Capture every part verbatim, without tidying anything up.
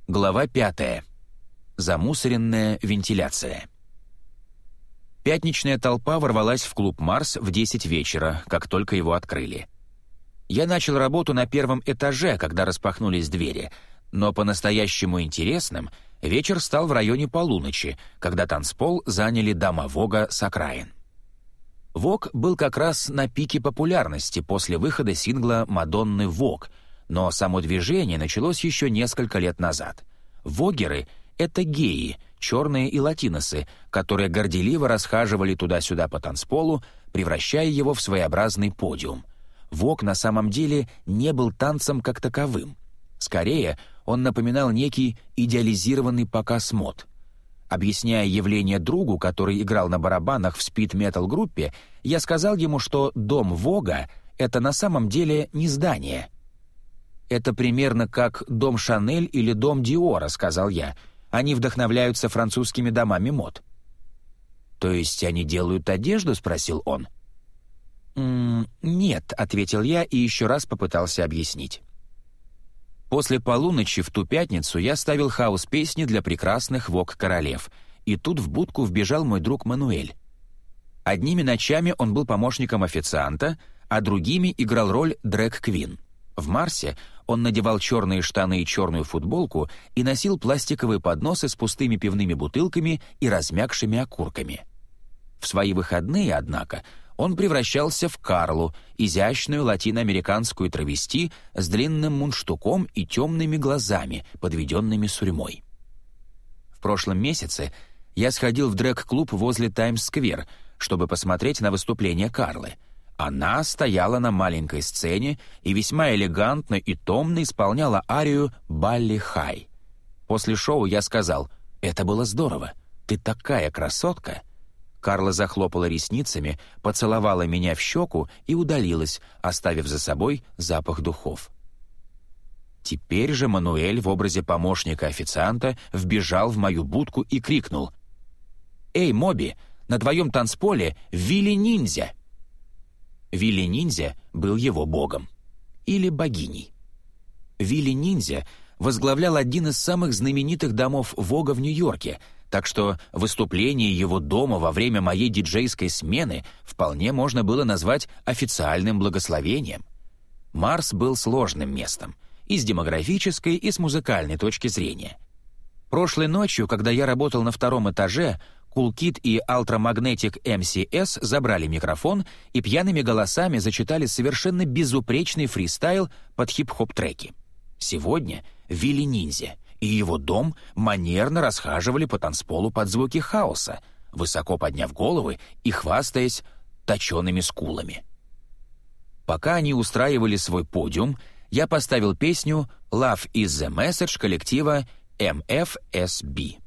Глава пятая. Замусоренная вентиляция. Пятничная толпа ворвалась в клуб «Марс» в десять вечера, как только его открыли. Я начал работу на первом этаже, когда распахнулись двери, но по-настоящему интересным вечер стал в районе полуночи, когда танцпол заняли дама Вога с окраин. Вог был как раз на пике популярности после выхода сингла «Мадонны Вог», но само движение началось еще несколько лет назад. Вогеры — это геи, черные и латиносы, которые горделиво расхаживали туда-сюда по танцполу, превращая его в своеобразный подиум. Вог на самом деле не был танцем как таковым. Скорее, он напоминал некий идеализированный показ мод. Объясняя явление другу, который играл на барабанах в спид-метал-группе, я сказал ему, что дом Вога — это на самом деле не здание. «Это примерно как дом Шанель или дом Диора», — сказал я. «Они вдохновляются французскими домами мод». «То есть они делают одежду?» — спросил он. «М-м, «Нет», — ответил я и еще раз попытался объяснить. После полуночи в ту пятницу я ставил хаус-песни для прекрасных вог-королев, и тут в будку вбежал мой друг Мануэль. Одними ночами он был помощником официанта, а другими играл роль дрэг-квин. В «Марсе» он надевал черные штаны и черную футболку и носил пластиковые подносы с пустыми пивными бутылками и размякшими окурками. В свои выходные, однако, он превращался в Карлу, изящную латиноамериканскую травести с длинным мундштуком и темными глазами, подведенными сурьмой. В прошлом месяце я сходил в дрэг-клуб возле Таймс-сквер, чтобы посмотреть на выступление Карлы. Она стояла на маленькой сцене и весьма элегантно и томно исполняла арию «Балли Хай». После шоу я сказал: «Это было здорово, ты такая красотка». Карла захлопала ресницами, поцеловала меня в щеку и удалилась, оставив за собой запах духов. Теперь же Мануэль в образе помощника-официанта вбежал в мою будку и крикнул: «Эй, Моби, на твоем танцполе Вилли-ниндзя!» Вилли-ниндзя был его богом. Или богиней. Вилли-ниндзя возглавлял один из самых знаменитых домов Вога в Нью-Йорке, так что выступление его дома во время моей диджейской смены вполне можно было назвать официальным благословением. Марс был сложным местом, и с демографической, и с музыкальной точки зрения. Прошлой ночью, когда я работал на втором этаже, Cool Kid и Ultramagnetic эм си эс забрали микрофон и пьяными голосами зачитали совершенно безупречный фристайл под хип-хоп-треки. Сегодня Вилли-ниндзя и его дом манерно расхаживали по танцполу под звуки хаоса, высоко подняв головы и хвастаясь точеными скулами. Пока они устраивали свой подиум, я поставил песню «Love is the Message» коллектива эм эф эс би.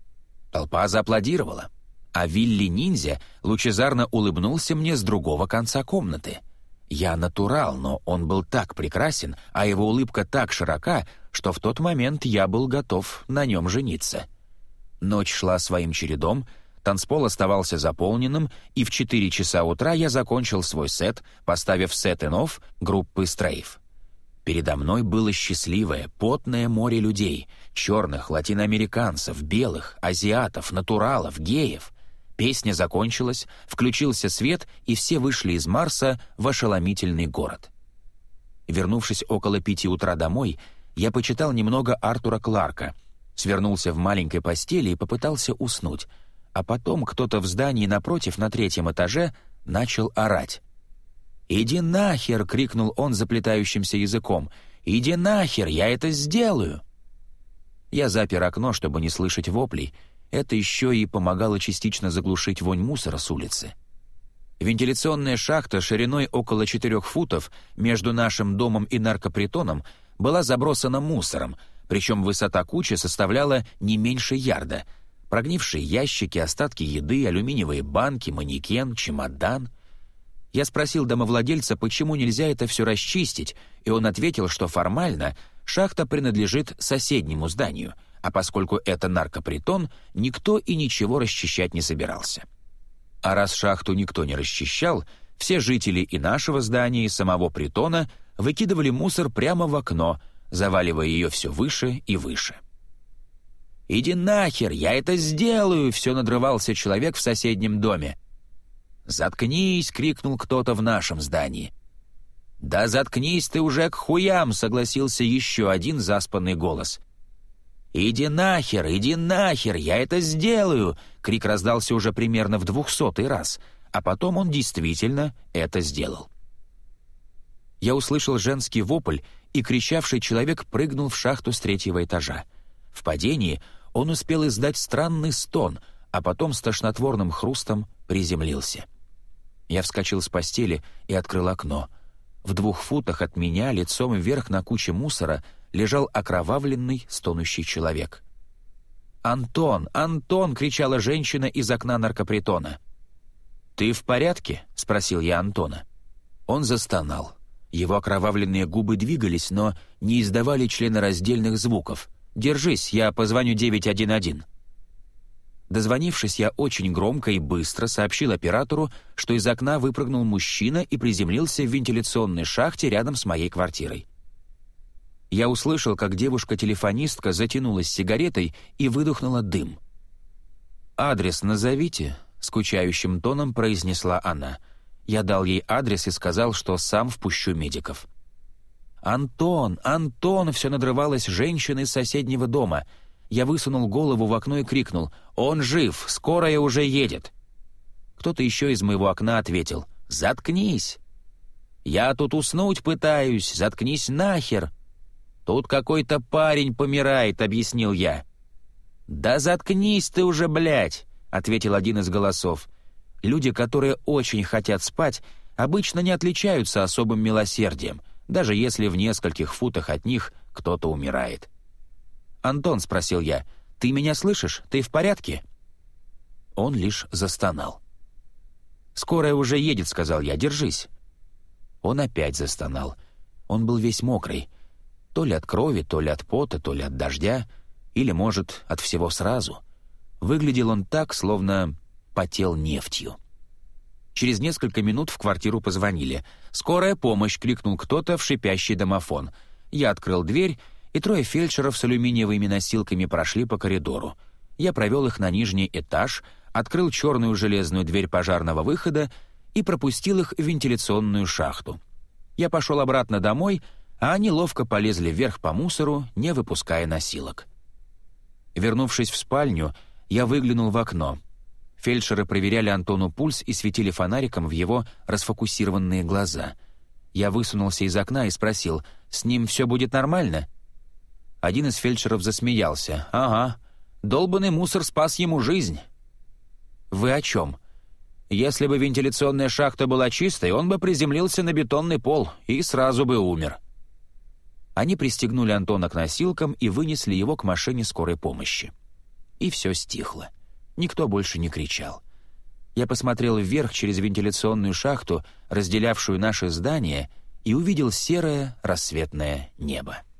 Толпа зааплодировала, а Вилли-ниндзя лучезарно улыбнулся мне с другого конца комнаты. Я натурал, но он был так прекрасен, а его улыбка так широка, что в тот момент я был готов на нем жениться. Ночь шла своим чередом, танцпол оставался заполненным, и в четыре часа утра я закончил свой сет, поставив сет-ин-офф группы «Стрейф». Передо мной было счастливое, потное море людей — черных, латиноамериканцев, белых, азиатов, натуралов, геев. Песня закончилась, включился свет, и все вышли из Марса в ошеломительный город. Вернувшись около пяти утра домой, я почитал немного Артура Кларка, свернулся в маленькой постели и попытался уснуть, а потом кто-то в здании напротив на третьем этаже начал орать. «Иди нахер!» — крикнул он заплетающимся языком. «Иди нахер! Я это сделаю!» Я запер окно, чтобы не слышать воплей. Это еще и помогало частично заглушить вонь мусора с улицы. Вентиляционная шахта шириной около четырех футов между нашим домом и наркопритоном была забросана мусором, причем высота кучи составляла не меньше ярда. Прогнившие ящики, остатки еды, алюминиевые банки, манекен, чемодан. Я спросил домовладельца, почему нельзя это все расчистить, и он ответил, что формально шахта принадлежит соседнему зданию, а поскольку это наркопритон, никто и ничего расчищать не собирался. А раз шахту никто не расчищал, все жители и нашего здания, и самого притона выкидывали мусор прямо в окно, заваливая ее все выше и выше. «Иди нахер, я это сделаю!» — все надрывался человек в соседнем доме. «Заткнись!» — крикнул кто-то в нашем здании. «Да заткнись ты уже к хуям!» — согласился еще один заспанный голос. «Иди нахер, иди нахер, я это сделаю!» — крик раздался уже примерно в двухсотый раз, а потом он действительно это сделал. Я услышал женский вопль, и кричавший человек прыгнул в шахту с третьего этажа. В падении он успел издать странный стон, а потом с тошнотворным хрустом приземлился. Я вскочил с постели и открыл окно. В двух футах от меня, лицом вверх на куче мусора, лежал окровавленный, стонущий человек. «Антон! Антон!» — кричала женщина из окна наркопритона. «Ты в порядке?» — спросил я Антона. Он застонал. Его окровавленные губы двигались, но не издавали членораздельных звуков. «Держись, я позвоню девять один один». Дозвонившись, я очень громко и быстро сообщил оператору, что из окна выпрыгнул мужчина и приземлился в вентиляционной шахте рядом с моей квартирой. Я услышал, как девушка-телефонистка затянулась сигаретой и выдохнула дым. «Адрес назовите», — скучающим тоном произнесла она. Я дал ей адрес и сказал, что сам впущу медиков. «Антон! Антон!» — все надрывалась женщина из соседнего дома. Я высунул голову в окно и крикнул: «Он жив! Скорая уже едет!» Кто-то еще из моего окна ответил: «Заткнись!» «Я тут уснуть пытаюсь! Заткнись нахер!» «Тут какой-то парень помирает», — объяснил я. «Да заткнись ты уже, блядь!» — ответил один из голосов. Люди, которые очень хотят спать, обычно не отличаются особым милосердием, даже если в нескольких футах от них кто-то умирает. «Антон», — спросил я, — «ты меня слышишь? Ты в порядке?» Он лишь застонал. «Скорая уже едет», — сказал я, — «держись». Он опять застонал. Он был весь мокрый. То ли от крови, то ли от пота, то ли от дождя, или, может, от всего сразу. Выглядел он так, словно потел нефтью. Через несколько минут в квартиру позвонили. «Скорая помощь!» — крикнул кто-то в шипящий домофон. Я открыл дверь, и трое фельдшеров с алюминиевыми носилками прошли по коридору. Я провел их на нижний этаж, открыл черную железную дверь пожарного выхода и пропустил их в вентиляционную шахту. Я пошел обратно домой, а они ловко полезли вверх по мусору, не выпуская носилок. Вернувшись в спальню, я выглянул в окно. Фельдшеры проверяли Антону пульс и светили фонариком в его расфокусированные глаза. Я высунулся из окна и спросил: «С ним все будет нормально?» Один из фельдшеров засмеялся. «Ага, долбанный мусор спас ему жизнь». «Вы о чем?» «Если бы вентиляционная шахта была чистой, он бы приземлился на бетонный пол и сразу бы умер». Они пристегнули Антона к носилкам и вынесли его к машине скорой помощи. И все стихло. Никто больше не кричал. Я посмотрел вверх через вентиляционную шахту, разделявшую наше здание, и увидел серое рассветное небо.